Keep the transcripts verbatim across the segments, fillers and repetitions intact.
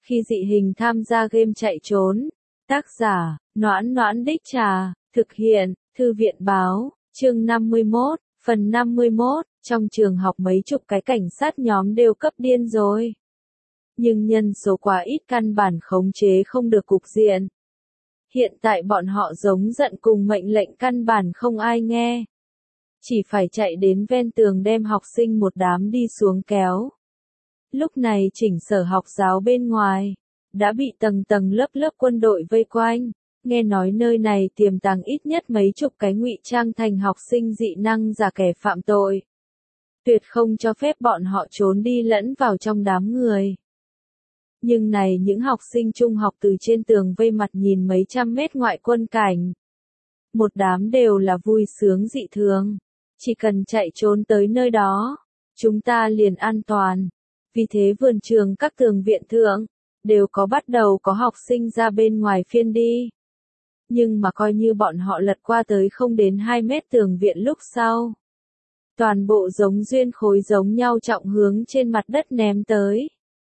Khi dị hình tham gia game chạy trốn. Tác giả, Noãn Noãn Đích Trà, thực hiện, Thư viện báo, chương năm mươi mốt, phần năm mươi mốt, trong trường học mấy chục cái cảnh sát nhóm đều cấp điên rồi. Nhưng nhân số quá ít căn bản khống chế không được cục diện. Hiện tại bọn họ giống giận cùng mệnh lệnh căn bản không ai nghe. Chỉ phải chạy đến ven tường đem học sinh một đám đi xuống kéo. Lúc này chỉnh sở học giáo bên ngoài, đã bị tầng tầng lớp lớp quân đội vây quanh. Nghe nói nơi này tiềm tàng ít nhất mấy chục cái ngụy trang thành học sinh dị năng giả kẻ phạm tội. Tuyệt không cho phép bọn họ trốn đi lẫn vào trong đám người. Nhưng này những học sinh trung học từ trên tường vây mặt nhìn mấy trăm mét ngoại quân cảnh. Một đám đều là vui sướng dị thường. Chỉ cần chạy trốn tới nơi đó, chúng ta liền an toàn. Vì thế vườn trường các tường viện thượng, đều có bắt đầu có học sinh ra bên ngoài phiên đi. Nhưng mà coi như bọn họ lật qua tới không đến hai mét tường viện lúc sau. Toàn bộ giống duyên khối giống nhau trọng hướng trên mặt đất ném tới.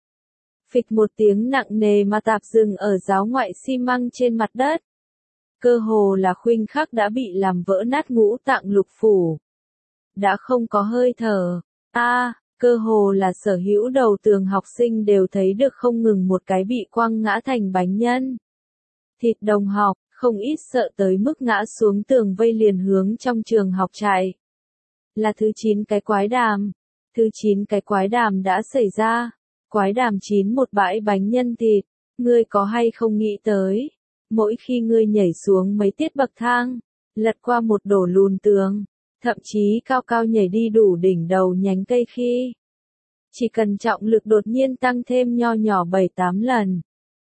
Phịch một tiếng nặng nề mà tạp dừng ở giáo ngoại xi măng trên mặt đất. Cơ hồ là khoảnh khắc đã bị làm vỡ nát ngũ tạng lục phủ. Đã không có hơi thở. A, à, cơ hồ là sở hữu đầu tường học sinh đều thấy được không ngừng một cái bị quăng ngã thành bánh nhân. Thịt đồng học, không ít sợ tới mức ngã xuống tường vây liền hướng trong trường học chạy. Là thứ chín cái quái đàm. Thứ chín cái quái đàm đã xảy ra. Quái đàm chín một bãi bánh nhân thịt. Ngươi có hay không nghĩ tới? Mỗi khi ngươi nhảy xuống mấy tiết bậc thang, lật qua một đổ lùn tường, thậm chí cao cao nhảy đi đủ đỉnh đầu nhánh cây khi. Chỉ cần trọng lực đột nhiên tăng thêm nho nhỏ bảy tám lần.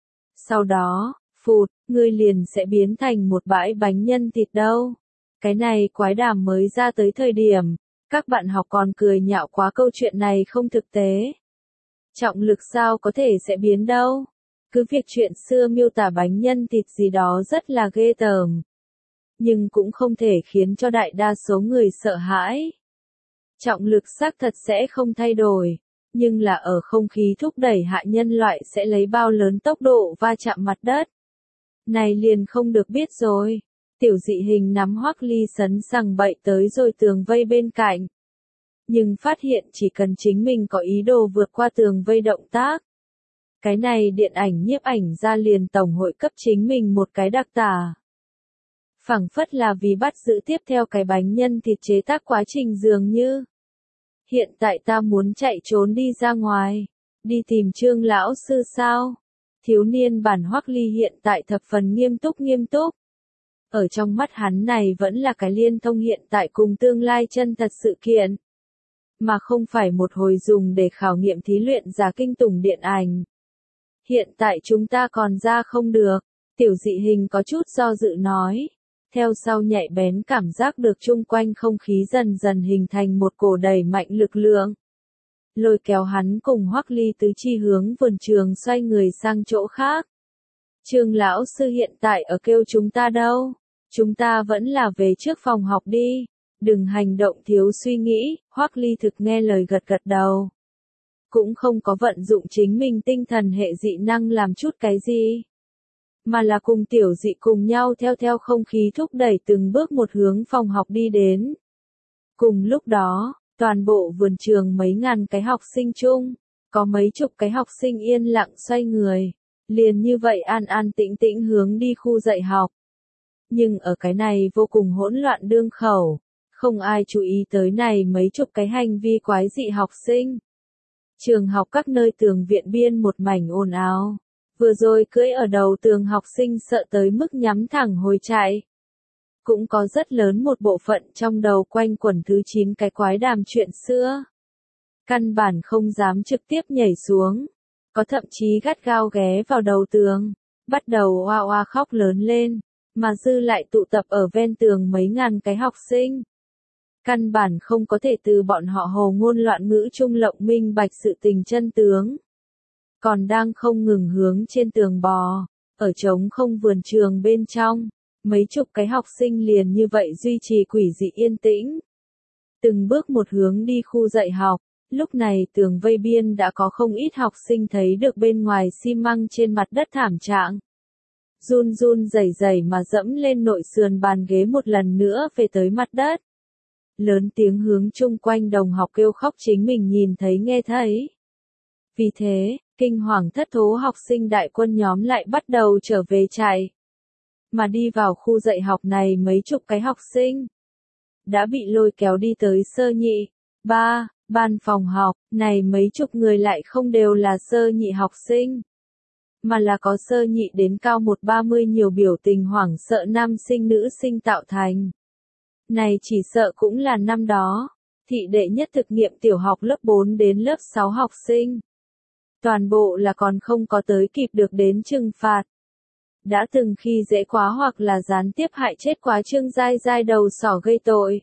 Sau đó, phụt, ngươi liền sẽ biến thành một bãi bánh nhân thịt đâu. Cái này quái đàm mới ra tới thời điểm, các bạn học còn cười nhạo quá câu chuyện này không thực tế. Trọng lực sao có thể sẽ biến đâu. Cứ việc chuyện xưa miêu tả bánh nhân thịt gì đó rất là ghê tởm. Nhưng cũng không thể khiến cho đại đa số người sợ hãi. Trọng lực xác thật sẽ không thay đổi. Nhưng là ở không khí thúc đẩy hạ nhân loại sẽ lấy bao lớn tốc độ va chạm mặt đất. Này liền không được biết rồi. Tiểu dị hình nắm Hoắc Ly sấn sằng bậy tới rồi tường vây bên cạnh. Nhưng phát hiện chỉ cần chính mình có ý đồ vượt qua tường vây động tác. Cái này điện ảnh nhiếp ảnh ra liền tổng hội cấp chính mình một cái đặc tả. Phảng phất là vì bắt giữ tiếp theo cái bánh nhân thịt chế tác quá trình dường như. Hiện tại ta muốn chạy trốn đi ra ngoài. Đi tìm Trương lão sư sao? Thiếu niên bản Hoắc Ly hiện tại thập phần nghiêm túc nghiêm túc. Ở trong mắt hắn này vẫn là cái liên thông hiện tại cùng tương lai chân thật sự kiện. Mà không phải một hồi dùng để khảo nghiệm thí luyện giả kinh tủng điện ảnh. Hiện tại chúng ta còn ra không được. Tiểu dị hình có chút do dự nói. Theo sau nhạy bén cảm giác được chung quanh không khí dần dần hình thành một cổ đầy mạnh lực lượng. Lôi kéo hắn cùng Hoắc Ly tứ chi hướng vườn trường xoay người sang chỗ khác. Trương lão sư hiện tại ở kêu chúng ta đâu? Chúng ta vẫn là về trước phòng học đi. Đừng hành động thiếu suy nghĩ. Hoắc Ly thực nghe lời gật gật đầu. Cũng không có vận dụng chính mình tinh thần hệ dị năng làm chút cái gì. Mà là cùng tiểu dị cùng nhau theo theo không khí thúc đẩy từng bước một hướng phòng học đi đến. Cùng lúc đó, toàn bộ vườn trường mấy ngàn cái học sinh chung, có mấy chục cái học sinh yên lặng xoay người, liền như vậy an an tĩnh tĩnh hướng đi khu dạy học. Nhưng ở cái này vô cùng hỗn loạn đương khẩu, không ai chú ý tới này mấy chục cái hành vi quái dị học sinh. Trường học các nơi tường viện biên một mảnh ồn ào. Vừa rồi cưỡi ở đầu tường học sinh sợ tới mức nhắm thẳng hồi chạy. Cũng có rất lớn một bộ phận trong đầu quanh quẩn thứ chín cái quái đàm chuyện xưa. Căn bản không dám trực tiếp nhảy xuống. Có thậm chí gắt gao ghé vào đầu tường. Bắt đầu oa oa khóc lớn lên. Mà dư lại tụ tập ở ven tường mấy ngàn cái học sinh. Căn bản không có thể từ bọn họ hồ ngôn loạn ngữ trung lộng minh bạch sự tình chân tướng. Còn đang không ngừng hướng trên tường bò, ở trống không vườn trường bên trong, mấy chục cái học sinh liền như vậy duy trì quỷ dị yên tĩnh. Từng bước một hướng đi khu dạy học, Lúc này tường vây biên đã có không ít học sinh thấy được bên ngoài xi măng trên mặt đất thảm trạng. Run run rẩy rẩy mà dẫm lên nội sườn bàn ghế một lần nữa về tới mặt đất. Lớn tiếng hướng chung quanh đồng học kêu khóc chính mình nhìn thấy nghe thấy. Vì thế, kinh hoàng thất thố học sinh đại quân nhóm lại bắt đầu trở về chạy. Mà đi vào khu dạy học này mấy chục cái học sinh đã bị lôi kéo đi tới sơ nhị, ba, ban phòng học, này mấy chục người lại không đều là sơ nhị học sinh, mà là có sơ nhị đến cao một ba mươi nhiều biểu tình hoảng sợ nam sinh nữ sinh tạo thành. Này chỉ sợ cũng là năm đó, thị đệ nhất thực nghiệm tiểu học lớp bốn đến lớp sáu học sinh. Toàn bộ là còn không có tới kịp được đến trừng phạt. Đã từng khi dễ quá hoặc là gián tiếp hại chết quá Trương Giai Giai đầu sỏ gây tội.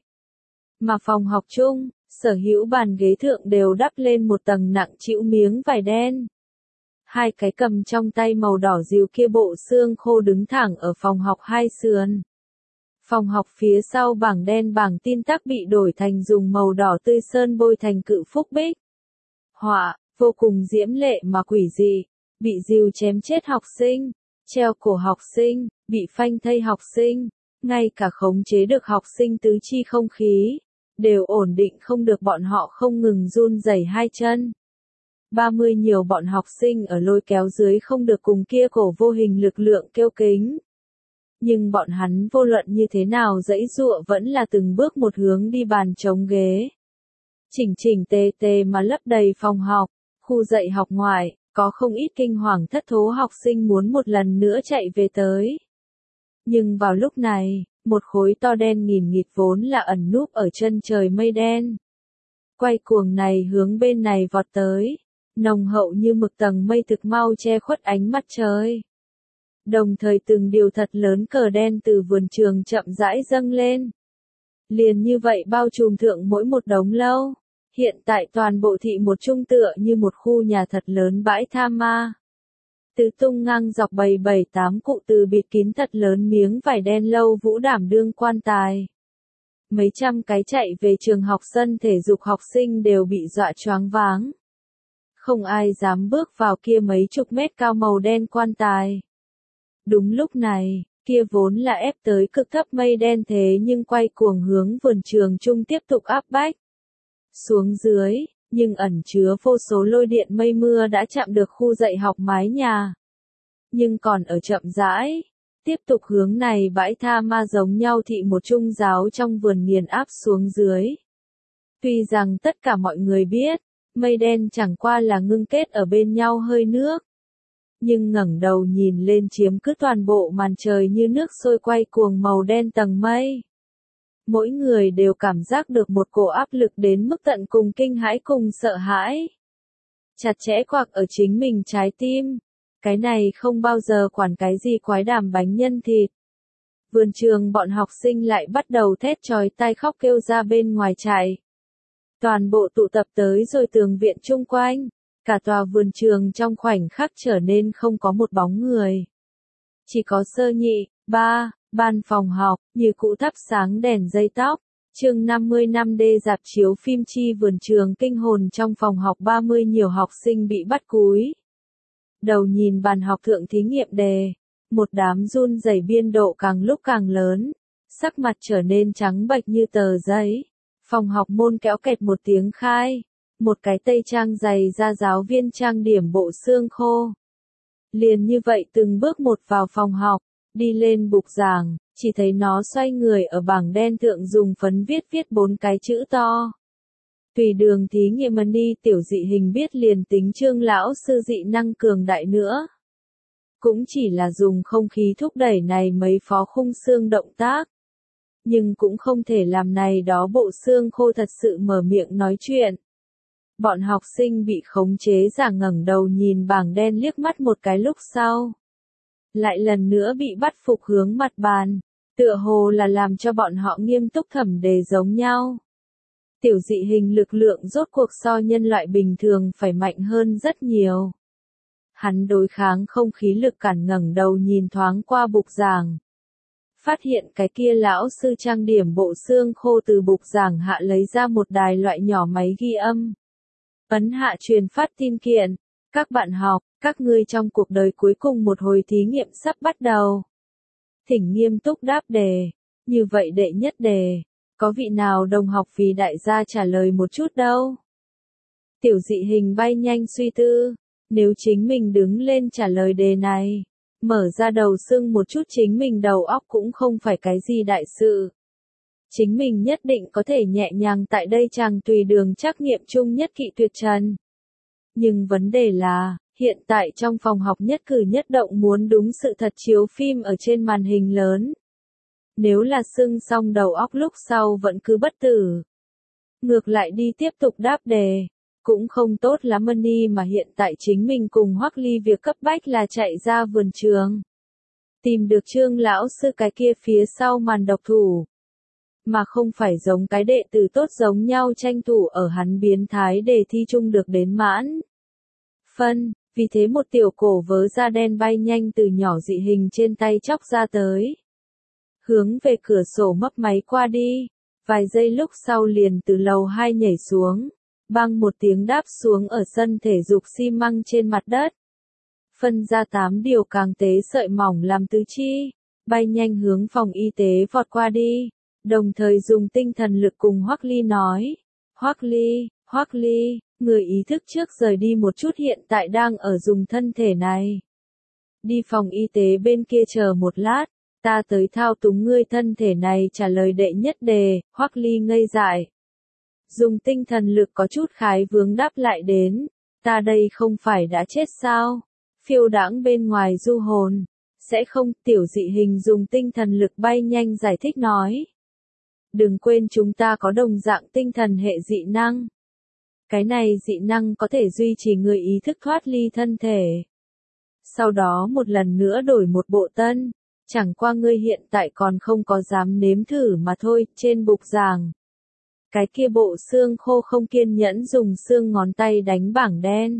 Mà phòng học chung, sở hữu bàn ghế thượng đều đắp lên một tầng nặng trĩu miếng vải đen. Hai cái cầm trong tay màu đỏ dìu kia bộ xương khô đứng thẳng ở phòng học hai sườn. Phòng học phía sau bảng đen bảng tin tắc bị đổi thành dùng màu đỏ tươi sơn bôi thành cự phúc bích. Họa, vô cùng diễm lệ mà quỷ dị, bị dìu chém chết học sinh, treo cổ học sinh, bị phanh thây học sinh, ngay cả khống chế được học sinh tứ chi không khí, đều ổn định không được bọn họ không ngừng run rẩy hai chân. ba mươi nhiều bọn học sinh ở lôi kéo dưới không được cùng kia cổ vô hình lực lượng kêu kính. Nhưng bọn hắn vô luận như thế nào dãy dụa vẫn là từng bước một hướng đi bàn chống ghế. Chỉnh chỉnh tề tề mà lấp đầy phòng học, khu dạy học ngoài, có không ít kinh hoàng thất thố học sinh muốn một lần nữa chạy về tới. Nhưng vào lúc này, một khối to đen nghìn nghịt vốn là ẩn núp ở chân trời mây đen. Quay cuồng này hướng bên này vọt tới, nồng hậu như mực tầng mây thực mau che khuất ánh mặt trời. Đồng thời từng điều thật lớn cờ đen từ vườn trường chậm rãi dâng lên. Liền như vậy bao trùm thượng mỗi một đống lâu. Hiện tại toàn bộ thị một trung tựa như một khu nhà thật lớn bãi tha ma. Tứ tung ngang dọc bầy bảy tám cụ từ bịt kín thật lớn miếng vải đen lâu vũ đảm đương quan tài. Mấy trăm cái chạy về trường học sân thể dục học sinh đều bị dọa choáng váng. Không ai dám bước vào kia mấy chục mét cao màu đen quan tài. Đúng lúc này, kia vốn là ép tới cực thấp mây đen thế nhưng quay cuồng hướng vườn trường chung tiếp tục áp bách. Xuống dưới, nhưng ẩn chứa vô số lôi điện mây mưa đã chạm được khu dạy học mái nhà. Nhưng còn ở chậm rãi, tiếp tục hướng này bãi tha ma giống nhau thị một trung giáo trong vườn nghiền áp xuống dưới. Tuy rằng tất cả mọi người biết, mây đen chẳng qua là ngưng kết ở bên nhau hơi nước. Nhưng ngẩng đầu nhìn lên chiếm cứ toàn bộ màn trời như nước sôi quay cuồng màu đen tầng mây. Mỗi người đều cảm giác được một cổ áp lực đến mức tận cùng kinh hãi cùng sợ hãi. Chặt chẽ quạc ở chính mình trái tim. Cái này không bao giờ quản cái gì quái đàm bánh nhân thịt. Vườn trường bọn học sinh lại bắt đầu thét chói tai khóc kêu ra bên ngoài chạy. Toàn bộ tụ tập tới rồi tường viện chung quanh. Cả tòa vườn trường trong khoảnh khắc trở nên không có một bóng người. Chỉ có sơ nhị, ba, ban phòng học, như cũ thắp sáng đèn dây tóc. Chương năm mươi năm D dạp chiếu phim chi vườn trường kinh hồn trong phòng học ba mươi nhiều học sinh bị bắt cúi. Đầu nhìn bàn học thượng thí nghiệm đề. Một đám run rẩy biên độ càng lúc càng lớn. Sắc mặt trở nên trắng bệch như tờ giấy. Phòng học môn kéo kẹt một tiếng khai. Một cái tây trang dày ra giáo viên trang điểm bộ xương khô. Liền như vậy từng bước một vào phòng học, đi lên bục giảng, chỉ thấy nó xoay người ở bảng đen thượng dùng phấn viết viết bốn cái chữ to. Tùy đường thí nghiệm đi tiểu dị hình biết liền tính Trương lão sư dị năng cường đại nữa. Cũng chỉ là dùng không khí thúc đẩy này mấy phó khung xương động tác. Nhưng cũng không thể làm này đó bộ xương khô thật sự mở miệng nói chuyện. Bọn học sinh bị khống chế giả ngẩng đầu nhìn bảng đen liếc mắt một cái lúc sau. Lại lần nữa bị bắt phục hướng mặt bàn, tựa hồ là làm cho bọn họ nghiêm túc thẩm đề giống nhau. Tiểu dị hình lực lượng rốt cuộc so nhân loại bình thường phải mạnh hơn rất nhiều. Hắn đối kháng không khí lực cản ngẩng đầu nhìn thoáng qua bục giảng. Phát hiện cái kia lão sư trang điểm bộ xương khô từ bục giảng hạ lấy ra một đài loại nhỏ máy ghi âm. Ấn hạ truyền phát tin kiện. Các bạn học, các ngươi trong cuộc đời cuối cùng một hồi thí nghiệm sắp bắt đầu. Thỉnh nghiêm túc đáp đề. Như vậy đệ nhất đề. Có vị nào đồng học vì đại gia trả lời một chút đâu? Tiểu dị hình bay nhanh suy tư. Nếu chính mình đứng lên trả lời đề này, mở ra đầu sưng một chút chính mình đầu óc cũng không phải cái gì đại sự. Chính mình nhất định có thể nhẹ nhàng tại đây chàng tùy đường trắc nghiệm chung nhất kỵ tuyệt trần. Nhưng vấn đề là, hiện tại trong phòng học nhất cử nhất động muốn đúng sự thật chiếu phim ở trên màn hình lớn. Nếu là sưng xong đầu óc lúc sau vẫn cứ bất tử. Ngược lại đi tiếp tục đáp đề. Cũng không tốt lắm Mani mà hiện tại chính mình cùng Hoắc Ly việc cấp bách là chạy ra vườn trường. Tìm được Trương lão sư cái kia phía sau màn độc thủ. Mà không phải giống cái đệ tử tốt giống nhau tranh thủ ở hắn biến thái đề thi chung được đến mãn. Phân, vì thế một tiểu cổ vớ da đen bay nhanh từ nhỏ dị hình trên tay chóc ra tới. Hướng về cửa sổ mấp máy qua đi, vài giây lúc sau liền từ lầu hai nhảy xuống. Bang một tiếng đáp xuống ở sân thể dục xi măng trên mặt đất. Phân ra tám điều càng tế sợi mỏng làm tứ chi, bay nhanh hướng phòng y tế vọt qua đi, đồng thời dùng tinh thần lực cùng Hoắc Ly nói. Hoắc Ly, Hoắc Ly, người ý thức trước rời đi một chút hiện tại đang ở dùng thân thể này. Đi phòng y tế bên kia chờ một lát, ta tới thao túng ngươi thân thể này trả lời đệ nhất đề. Hoắc Ly ngây dại. Dùng tinh thần lực có chút khái vướng đáp lại đến, ta đây không phải đã chết sao? Phiêu đãng bên ngoài du hồn, sẽ không, tiểu dị hình dùng tinh thần lực bay nhanh giải thích nói. Đừng quên chúng ta có đồng dạng tinh thần hệ dị năng. Cái này dị năng có thể duy trì người ý thức thoát ly thân thể. Sau đó một lần nữa đổi một bộ tân, chẳng qua ngươi hiện tại còn không có dám nếm thử mà thôi, trên bục giảng. Cái kia bộ xương khô không kiên nhẫn dùng xương ngón tay đánh bảng đen.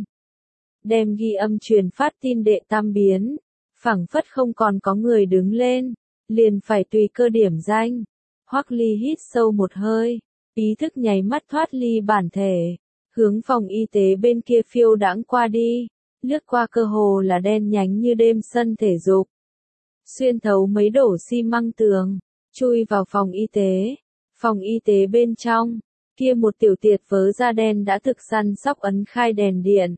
Đem ghi âm truyền phát tin đệ tam biến. Phảng phất không còn có người đứng lên. Liền phải tùy cơ điểm danh. Hoắc Ly hít sâu một hơi. Ý thức nháy mắt thoát ly bản thể. Hướng phòng y tế bên kia phiêu đãng qua đi. Lướt qua cơ hồ là đen nhánh như đêm sân thể dục. Xuyên thấu mấy đổ xi măng tường. Chui vào phòng y tế. Phòng y tế bên trong, kia một tiểu tiệt vớ da đen đã thực săn sóc ấn khai đèn điện.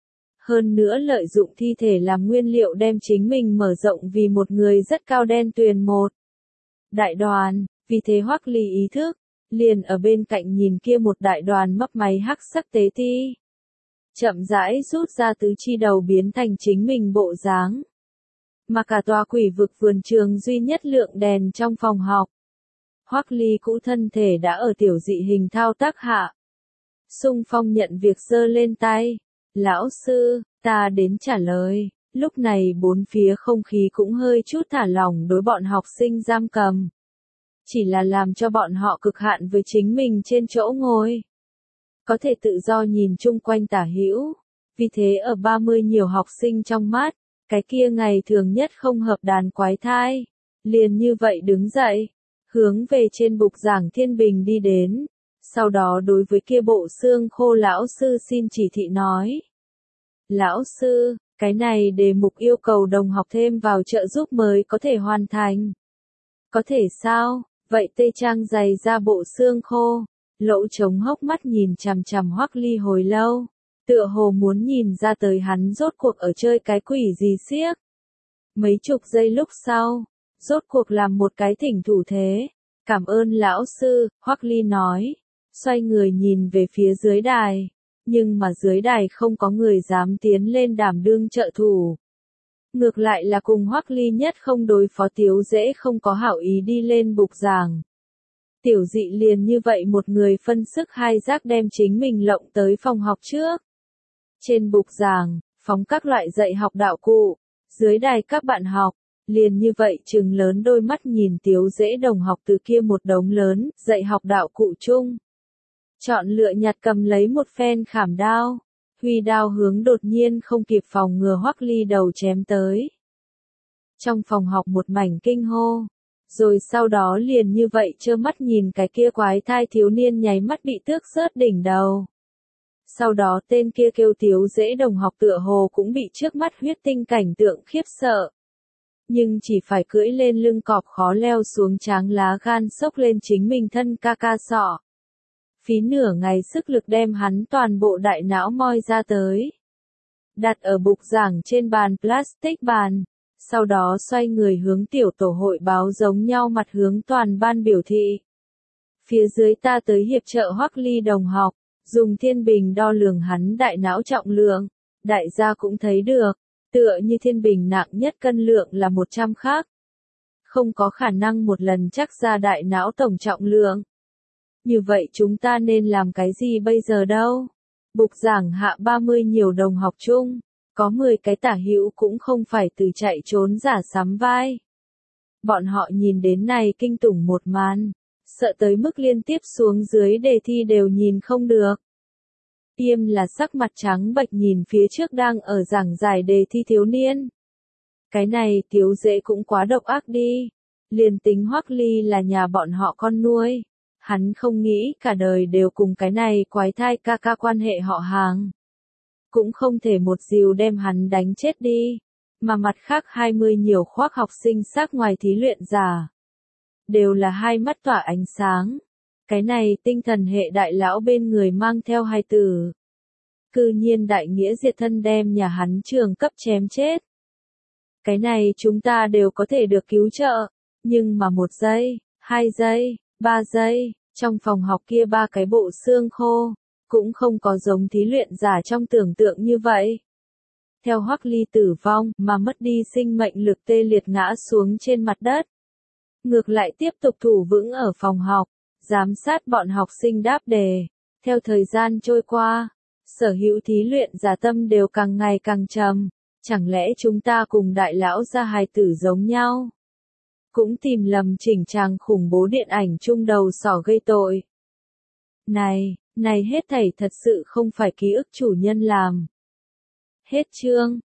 Hơn nữa lợi dụng thi thể làm nguyên liệu đem chính mình mở rộng vì một người rất cao đen tuyền một. Đại đoàn, vì thế Hoắc Ly ý thức, liền ở bên cạnh nhìn kia một đại đoàn mấp máy hắc sắc tế ti. Chậm rãi rút ra tứ chi đầu biến thành chính mình bộ dáng. Mà cả tòa quỷ vực vườn trường duy nhất lượng đèn trong phòng học. Hoắc Ly cũ thân thể đã ở tiểu dị hình thao tác hạ. Sung Phong nhận việc giơ lên tay. Lão sư, ta đến trả lời. Lúc này bốn phía không khí cũng hơi chút thả lỏng đối bọn học sinh giam cầm. Chỉ là làm cho bọn họ cực hạn với chính mình trên chỗ ngồi. Có thể tự do nhìn chung quanh tả hữu. Vì thế ở ba mươi nhiều học sinh trong mắt, cái kia ngày thường nhất không hợp đàn quái thai. Liền như vậy đứng dậy. Hướng về trên bục giảng Thiên Bình đi đến, sau đó đối với kia bộ xương khô lão sư xin chỉ thị nói. Lão sư, cái này đề mục yêu cầu đồng học thêm vào trợ giúp mới có thể hoàn thành. Có thể sao, vậy tê trang giày ra bộ xương khô, lỗ trống hốc mắt nhìn chằm chằm Hoắc Ly hồi lâu, tựa hồ muốn nhìn ra tới hắn rốt cuộc ở chơi cái quỷ gì xiếc. Mấy chục giây lúc sau. Rốt cuộc làm một cái thỉnh thủ thế. Cảm ơn lão sư, Hoắc Ly nói. Xoay người nhìn về phía dưới đài. Nhưng mà dưới đài không có người dám tiến lên đảm đương trợ thủ. Ngược lại là cùng Hoắc Ly nhất không đối phó Tiếu Dễ không có hảo ý đi lên bục giảng. Tiểu dị liền như vậy một người phân sức hai giác đem chính mình lộng tới phòng học trước. Trên bục giảng, phóng các loại dạy học đạo cụ. Dưới đài các bạn học. Liền như vậy trừng lớn đôi mắt nhìn Tiếu Dễ đồng học từ kia một đống lớn, dạy học đạo cụ chung. Chọn lựa nhặt cầm lấy một phen khảm đao. Huy đao hướng đột nhiên không kịp phòng ngừa Hoắc Ly đầu chém tới. Trong phòng học một mảnh kinh hô. Rồi sau đó liền như vậy trơ mắt nhìn cái kia quái thai thiếu niên nháy mắt bị tước rớt đỉnh đầu. Sau đó tên kia kêu Tiếu Dễ đồng học tựa hồ cũng bị trước mắt huyết tinh cảnh tượng khiếp sợ. Nhưng chỉ phải cưỡi lên lưng cọp khó leo xuống tráng lá gan sốc lên chính mình thân ca ca sọ. Phí nửa ngày sức lực đem hắn toàn bộ đại não moi ra tới. Đặt ở bục giảng trên bàn plastic bàn. Sau đó xoay người hướng tiểu tổ hội báo giống nhau mặt hướng toàn ban biểu thị. Phía dưới ta tới hiệp trợ Hoắc Ly đồng học, dùng thiên bình đo lường hắn đại não trọng lượng. Đại gia cũng thấy được, tựa như thiên bình nặng nhất cân lượng là một trăm khác. Không có khả năng một lần chắc ra đại não tổng trọng lượng. Như vậy chúng ta nên làm cái gì bây giờ đâu? Bục giảng hạ ba mươi nhiều đồng học chung, có mười cái tả hữu cũng không phải từ chạy trốn giả sắm vai. Bọn họ nhìn đến này kinh tủng một màn, sợ tới mức liên tiếp xuống dưới đề thi đều nhìn không được. Tiêm là sắc mặt trắng bệch nhìn phía trước đang ở giảng giải đề thi thiếu niên. Cái này Tiếu Dễ cũng quá độc ác đi. Liền tính Hoắc Ly là nhà bọn họ con nuôi. Hắn không nghĩ cả đời đều cùng cái này quái thai ca ca quan hệ họ hàng. Cũng không thể một dìu đem hắn đánh chết đi. Mà mặt khác hai mươi nhiều khoác học sinh xác ngoài thí luyện giả. Đều là hai mắt tỏa ánh sáng. Cái này tinh thần hệ đại lão bên người mang theo hai tử. Cư nhiên đại nghĩa diệt thân đem nhà hắn trường cấp chém chết. Cái này chúng ta đều có thể được cứu trợ. Nhưng mà một giây, hai giây, ba giây, trong phòng học kia ba cái bộ xương khô, cũng không có giống thí luyện giả trong tưởng tượng như vậy. Theo Hoắc Ly tử vong mà mất đi sinh mệnh lực tê liệt ngã xuống trên mặt đất. Ngược lại tiếp tục thủ vững ở phòng học, giám sát bọn học sinh đáp đề. Theo thời gian trôi qua, sở hữu thí luyện giả tâm đều càng ngày càng trầm. Chẳng lẽ chúng ta cùng đại lão gia hài tử giống nhau? Cũng tìm lầm chỉnh trang khủng bố điện ảnh chung đầu sỏ gây tội. Này, này hết thảy thật sự không phải ký ức chủ nhân làm. Hết chương.